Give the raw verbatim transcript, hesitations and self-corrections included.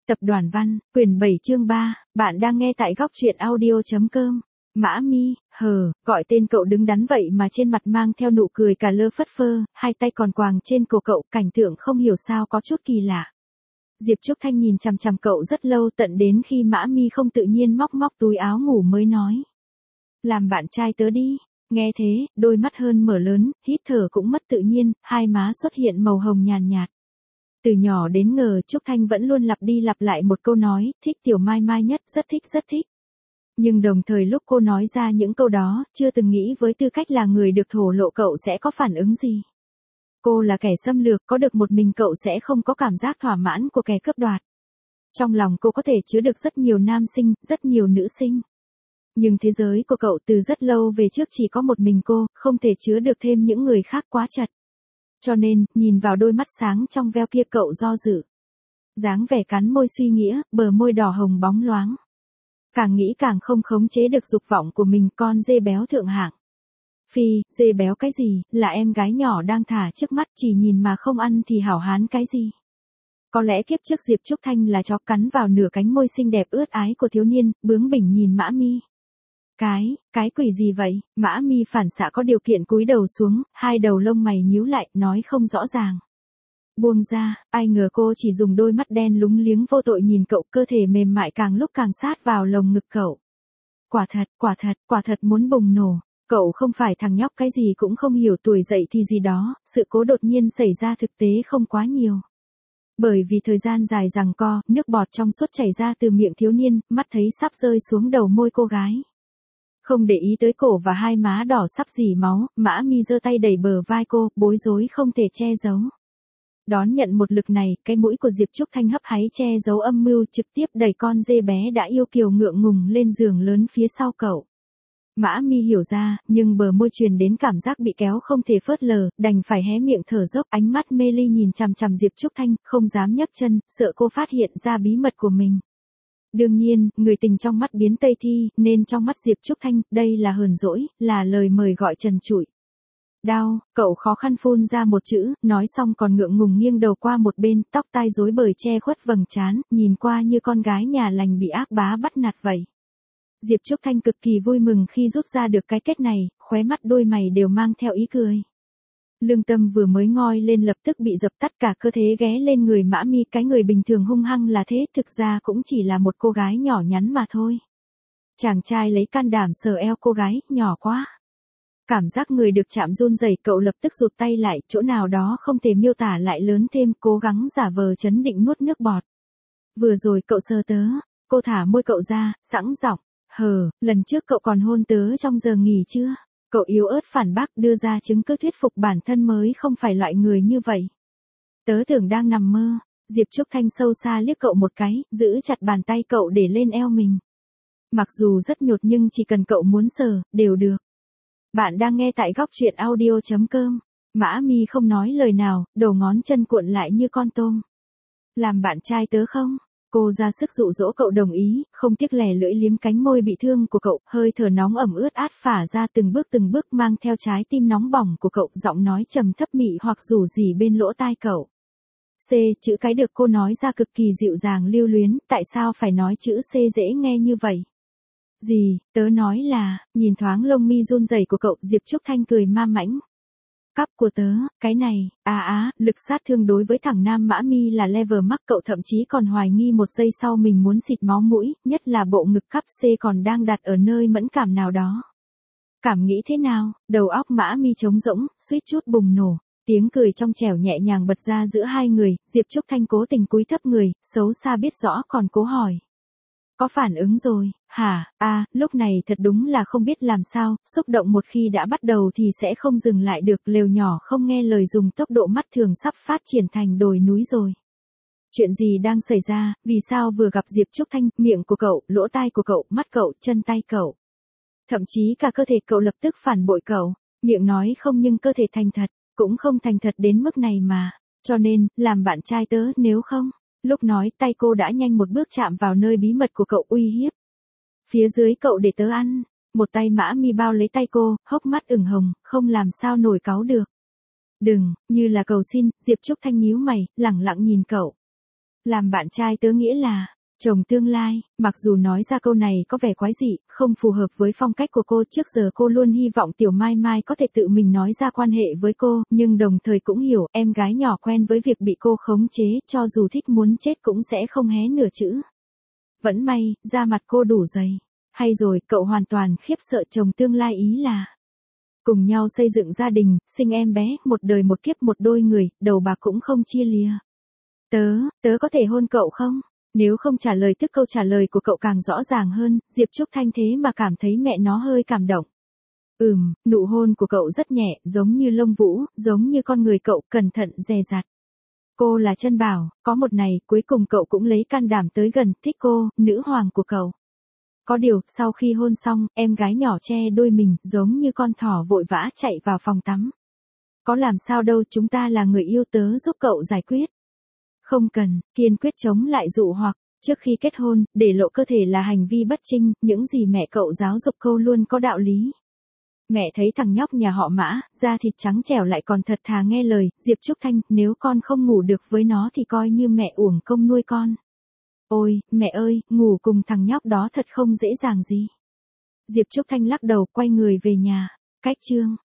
Tập đoàn Văn, quyển bảy chương ba, bạn đang nghe tại góc truyện audio.com. Mã Mi, hờ, gọi tên cậu đứng đắn vậy mà trên mặt mang theo nụ cười cả lơ phất phơ, hai tay còn quàng trên cổ cậu, cảnh tượng không hiểu sao có chút kỳ lạ. Diệp Trúc Thanh nhìn chằm chằm cậu rất lâu, tận đến khi Mã Mi không tự nhiên móc móc túi áo ngủ mới nói. Làm bạn trai tớ đi. Nghe thế, đôi mắt hơn mở lớn, hít thở cũng mất tự nhiên, hai má xuất hiện màu hồng nhàn nhạt. Từ nhỏ đến ngờ Trúc Thanh vẫn luôn lặp đi lặp lại một câu nói, thích Tiểu Mai Mai nhất, rất thích rất thích. Nhưng đồng thời lúc cô nói ra những câu đó, chưa từng nghĩ với tư cách là người được thổ lộ cậu sẽ có phản ứng gì. Cô là kẻ xâm lược, có được một mình cậu sẽ không có cảm giác thỏa mãn của kẻ cướp đoạt. Trong lòng cô có thể chứa được rất nhiều nam sinh, rất nhiều nữ sinh. Nhưng thế giới của cậu từ rất lâu về trước chỉ có một mình cô, không thể chứa được thêm những người khác quá chật. Cho nên, nhìn vào đôi mắt sáng trong veo kia cậu do dự. Dáng vẻ cắn môi suy nghĩa, bờ môi đỏ hồng bóng loáng. Càng nghĩ càng không khống chế được dục vọng của mình, con dê béo thượng hạng. Phi, dê béo cái gì, là em gái nhỏ đang thả trước mắt, chỉ nhìn mà không ăn thì hảo hán cái gì. Có lẽ kiếp trước Diệp Trúc Thanh là chó cắn vào nửa cánh môi xinh đẹp ướt ái của thiếu niên, bướng bỉnh nhìn Mã Mi. Cái, cái quỷ gì vậy? Mã Mi phản xạ có điều kiện cúi đầu xuống, hai đầu lông mày nhíu lại, nói không rõ ràng. Buông ra, ai ngờ cô chỉ dùng đôi mắt đen lúng liếng vô tội nhìn cậu, cơ thể mềm mại càng lúc càng sát vào lồng ngực cậu. Quả thật, quả thật, quả thật muốn bùng nổ. Cậu không phải thằng nhóc cái gì cũng không hiểu, tuổi dậy thì gì đó, sự cố đột nhiên xảy ra thực tế không quá nhiều. Bởi vì thời gian dài giằng co, nước bọt trong suốt chảy ra từ miệng thiếu niên, mắt thấy sắp rơi xuống đầu môi cô gái. Không để ý tới cổ và hai má đỏ sắp rỉ máu, Mã Mi giơ tay đẩy bờ vai cô, bối rối không thể che giấu. Đón nhận một lực này, cái mũi của Diệp Trúc Thanh hấp háy che giấu âm mưu, trực tiếp đẩy con dê bé đã yêu kiều ngượng ngùng lên giường lớn phía sau cậu. Mã Mi hiểu ra, nhưng bờ môi truyền đến cảm giác bị kéo không thể phớt lờ, đành phải hé miệng thở dốc, ánh mắt mê ly nhìn chằm chằm Diệp Trúc Thanh, không dám nhấc chân, sợ cô phát hiện ra bí mật của mình. Đương nhiên, người tình trong mắt biến Tây Thi, nên trong mắt Diệp Trúc Thanh, đây là hờn dỗi, là lời mời gọi trần trụi. Đau, cậu khó khăn phun ra một chữ, nói xong còn ngượng ngùng nghiêng đầu qua một bên, tóc tai rối bời che khuất vầng trán, nhìn qua như con gái nhà lành bị ác bá bắt nạt vậy. Diệp Trúc Thanh cực kỳ vui mừng khi rút ra được cái kết này, khóe mắt đôi mày đều mang theo ý cười. Lương tâm vừa mới ngoi lên lập tức bị dập tắt, cả cơ thể ghé lên người Mã Mi, cái người bình thường hung hăng là thế, thực ra cũng chỉ là một cô gái nhỏ nhắn mà thôi. Chàng trai lấy can đảm sờ eo cô gái, nhỏ quá. Cảm giác người được chạm run rẩy, cậu lập tức rụt tay lại, chỗ nào đó không thể miêu tả lại lớn thêm, cố gắng giả vờ trấn định nuốt nước bọt. Vừa rồi cậu sờ tớ, cô thả môi cậu ra, sẵn giọng, hờ, lần trước cậu còn hôn tớ trong giờ nghỉ chưa? Cậu yếu ớt phản bác, đưa ra chứng cứ thuyết phục bản thân mới không phải loại người như vậy. Tớ tưởng đang nằm mơ. Diệp Trúc Thanh sâu xa liếc cậu một cái, giữ chặt bàn tay cậu để lên eo mình. Mặc dù rất nhột nhưng chỉ cần cậu muốn sờ, đều được. Bạn đang nghe tại góc truyện audio.com. Mã Mi không nói lời nào, đầu ngón chân cuộn lại như con tôm. Làm bạn trai tớ không? Cô ra sức dụ dỗ cậu đồng ý, không tiếc lè lưỡi liếm cánh môi bị thương của cậu, hơi thở nóng ẩm ướt át phả ra từng bước từng bước mang theo trái tim nóng bỏng của cậu, giọng nói trầm thấp mị hoặc rủ rỉ bên lỗ tai cậu. C, chữ cái được cô nói ra cực kỳ dịu dàng lưu luyến, tại sao phải nói chữ C dễ nghe như vậy? Gì, tớ nói là, nhìn thoáng lông mi run rẩy của cậu, Diệp Trúc Thanh cười ma mãnh. Cắp của tớ, cái này, à á, lực sát thương đối với thằng nam Mã Mi là level mắc, cậu thậm chí còn hoài nghi một giây sau mình muốn xịt máu mũi, nhất là bộ ngực cắp C còn đang đặt ở nơi mẫn cảm nào đó. Cảm nghĩ thế nào, đầu óc Mã Mi trống rỗng, suýt chút bùng nổ, tiếng cười trong trẻo nhẹ nhàng bật ra giữa hai người, Diệp Trúc Thanh cố tình cúi thấp người, xấu xa biết rõ còn cố hỏi. Có phản ứng rồi, hả, à, lúc này thật đúng là không biết làm sao, xúc động một khi đã bắt đầu thì sẽ không dừng lại được, lều nhỏ không nghe lời dùng tốc độ mắt thường sắp phát triển thành đồi núi rồi. Chuyện gì đang xảy ra, vì sao vừa gặp Diệp Trúc Thanh, miệng của cậu, lỗ tai của cậu, mắt cậu, chân tay cậu. Thậm chí cả cơ thể cậu lập tức phản bội cậu, miệng nói không nhưng cơ thể thành thật, cũng không thành thật đến mức này mà, cho nên, làm bạn trai tớ, nếu không. Lúc nói tay cô đã nhanh một bước chạm vào nơi bí mật của cậu, uy hiếp. Phía dưới cậu để tớ ăn. Một tay Mã Mi bao lấy tay cô, hốc mắt ửng hồng, không làm sao nổi cáu được. Đừng, như là cầu xin, Diệp Trúc Thanh nhíu mày, lẳng lặng nhìn cậu. Làm bạn trai tớ nghĩa là chồng tương lai. Mặc dù nói ra câu này có vẻ quái dị, không phù hợp với phong cách của cô, trước giờ cô luôn hy vọng Tiểu Mai Mai có thể tự mình nói ra quan hệ với cô, nhưng đồng thời cũng hiểu em gái nhỏ quen với việc bị cô khống chế, cho dù thích muốn chết cũng sẽ không hé nửa chữ. Vẫn may, da mặt cô đủ dày. Hay rồi, cậu hoàn toàn khiếp sợ chồng tương lai ý là cùng nhau xây dựng gia đình, sinh em bé, một đời một kiếp một đôi người, đầu bạc cũng không chia lìa. Tớ, tớ có thể hôn cậu không? Nếu không trả lời tức câu trả lời của cậu càng rõ ràng hơn, Diệp Trúc Thanh thế mà cảm thấy mẹ nó hơi cảm động. Ừm, nụ hôn của cậu rất nhẹ, giống như lông vũ, giống như con người cậu, cẩn thận dè dặt. Cô là Trân Bảo, có một ngày, cuối cùng cậu cũng lấy can đảm tới gần, thích cô, nữ hoàng của cậu. Có điều, sau khi hôn xong, em gái nhỏ che đôi mình, giống như con thỏ vội vã chạy vào phòng tắm. Có làm sao đâu, chúng ta là người yêu, tớ giúp cậu giải quyết. Không cần, kiên quyết chống lại dụ hoặc, trước khi kết hôn, để lộ cơ thể là hành vi bất trinh, những gì mẹ cậu giáo dục cô luôn có đạo lý. Mẹ thấy thằng nhóc nhà họ Mã, da thịt trắng trẻo lại còn thật thà nghe lời, Diệp Trúc Thanh, nếu con không ngủ được với nó thì coi như mẹ uổng công nuôi con. Ôi, mẹ ơi, ngủ cùng thằng nhóc đó thật không dễ dàng gì. Diệp Trúc Thanh lắc đầu, quay người về nhà. Cách chương